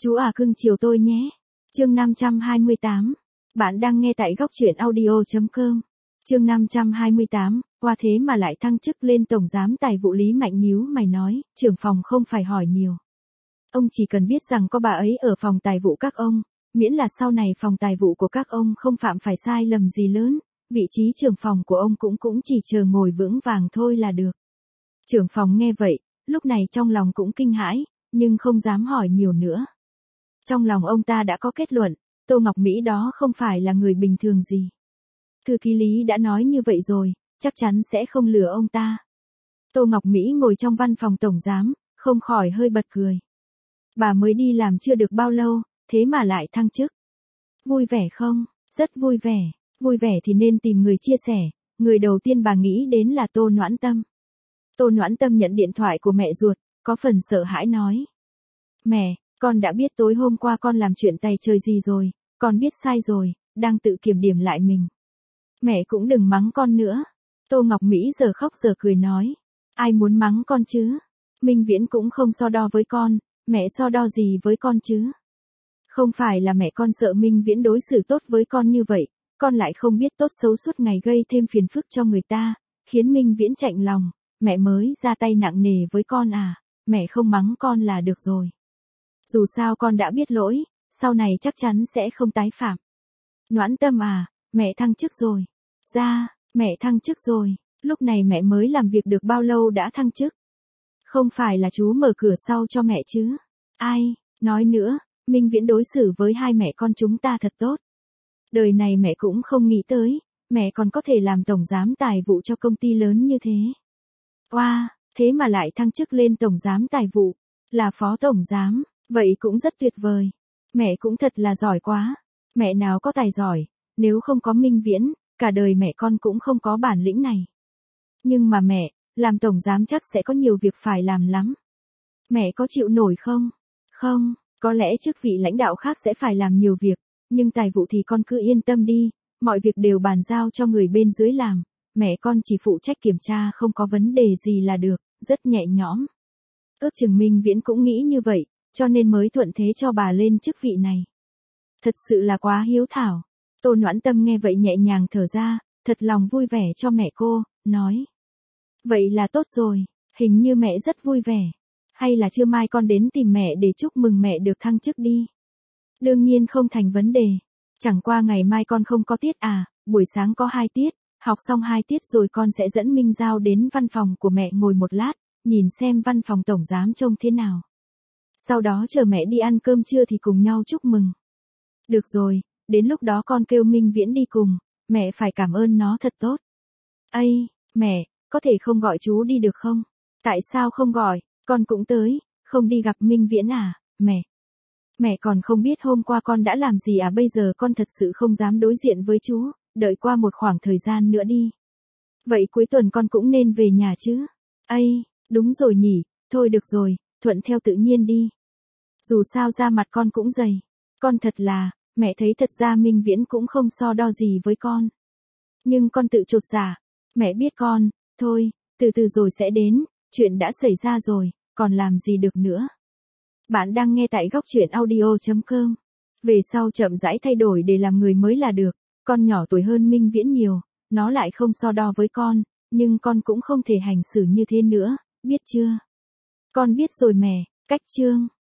Chú à cưng chiều tôi nhé. Chương 528. Bạn đang nghe tại góc truyện audio.com. Chương 528, qua thế mà lại thăng chức lên tổng giám tài vụ. Lý Mạnh nhíu mày nói, trưởng phòng không phải hỏi nhiều. Ông chỉ cần biết rằng có bà ấy ở phòng tài vụ các ông, miễn là sau này phòng tài vụ của các ông không phạm phải sai lầm gì lớn, vị trí trưởng phòng của ông cũng chỉ chờ ngồi vững vàng thôi là được. Trưởng phòng nghe vậy, lúc này trong lòng cũng kinh hãi, nhưng không dám hỏi nhiều nữa. Trong lòng ông ta đã có kết luận, Tô Ngọc Mỹ đó không phải là người bình thường gì. Thư ký Lý đã nói như vậy rồi, chắc chắn sẽ không lừa ông ta. Tô Ngọc Mỹ ngồi trong văn phòng tổng giám, không khỏi hơi bật cười. Bà mới đi làm chưa được bao lâu, thế mà lại thăng chức. Vui vẻ không? Rất vui vẻ. Vui vẻ thì nên tìm người chia sẻ. Người đầu tiên bà nghĩ đến là Tô Noãn Tâm. Tô Noãn Tâm nhận điện thoại của mẹ ruột, có phần sợ hãi nói. Mẹ, con đã biết tối hôm qua con làm chuyện tày trời gì rồi, con biết sai rồi, đang tự kiểm điểm lại mình. Mẹ cũng đừng mắng con nữa. Tô Ngọc Mỹ giờ khóc giờ cười nói. Ai muốn mắng con chứ? Minh Viễn cũng không so đo với con, mẹ so đo gì với con chứ? Không phải là mẹ con sợ Minh Viễn đối xử tốt với con như vậy, con lại không biết tốt xấu suốt ngày gây thêm phiền phức cho người ta, khiến Minh Viễn chạnh lòng, mẹ mới ra tay nặng nề với con à, mẹ không mắng con là được rồi. Dù sao con đã biết lỗi, sau này chắc chắn sẽ không tái phạm. Noãn Tâm à, mẹ thăng chức rồi. Dạ, mẹ thăng chức rồi, lúc này mẹ mới làm việc được bao lâu đã thăng chức? Không phải là chú mở cửa sau cho mẹ chứ? Ai, nói nữa, Minh Viễn đối xử với hai mẹ con chúng ta thật tốt. Đời này mẹ cũng không nghĩ tới, mẹ còn có thể làm tổng giám tài vụ cho công ty lớn như thế. Wow, thế mà lại thăng chức lên tổng giám tài vụ, là phó tổng giám, vậy cũng rất tuyệt vời. Mẹ cũng thật là giỏi quá, mẹ nào có tài giỏi, nếu không có Minh Viễn, cả đời mẹ con cũng không có bản lĩnh này. Nhưng mà mẹ, làm tổng giám chắc sẽ có nhiều việc phải làm lắm. Mẹ có chịu nổi không? Không, có lẽ chức vị lãnh đạo khác sẽ phải làm nhiều việc, nhưng tài vụ thì con cứ yên tâm đi, mọi việc đều bàn giao cho người bên dưới làm, mẹ con chỉ phụ trách kiểm tra không có vấn đề gì là được, rất nhẹ nhõm. Ước chừng Minh Viễn cũng nghĩ như vậy, cho nên mới thuận thế cho bà lên chức vị này. Thật sự là quá hiếu thảo. Tô Noãn Tâm nghe vậy nhẹ nhàng thở ra, thật lòng vui vẻ cho mẹ cô, nói. Vậy là tốt rồi, hình như mẹ rất vui vẻ. Hay là trưa mai con đến tìm mẹ để chúc mừng mẹ được thăng chức đi. Đương nhiên không thành vấn đề. Chẳng qua ngày mai con không có tiết à, buổi sáng có 2 tiết, học xong 2 tiết rồi con sẽ dẫn Minh Giao đến văn phòng của mẹ ngồi một lát, nhìn xem văn phòng tổng giám trông thế nào. Sau đó chờ mẹ đi ăn cơm trưa thì cùng nhau chúc mừng. Được rồi, đến lúc đó con kêu Minh Viễn đi cùng, mẹ phải cảm ơn nó thật tốt. Ây, mẹ, có thể không gọi chú đi được không? Tại sao không gọi, con cũng tới, không đi gặp Minh Viễn à, mẹ? Mẹ còn không biết hôm qua con đã làm gì à, bây giờ con thật sự không dám đối diện với chú, đợi qua một khoảng thời gian nữa đi. Vậy cuối tuần con cũng nên về nhà chứ? Ây, đúng rồi nhỉ, thôi được rồi, thuận theo tự nhiên đi. Dù sao da mặt con cũng dày, con thật là, mẹ thấy thật ra Minh Viễn cũng không so đo gì với con. Nhưng con tự chột dạ, mẹ biết con, thôi, từ từ rồi sẽ đến, chuyện đã xảy ra rồi, còn làm gì được nữa. Bạn đang nghe tại góc truyện audio.com. Về sau chậm rãi thay đổi để làm người mới là được, con nhỏ tuổi hơn Minh Viễn nhiều, nó lại không so đo với con, nhưng con cũng không thể hành xử như thế nữa, biết chưa? Con biết rồi mẹ, cách chương.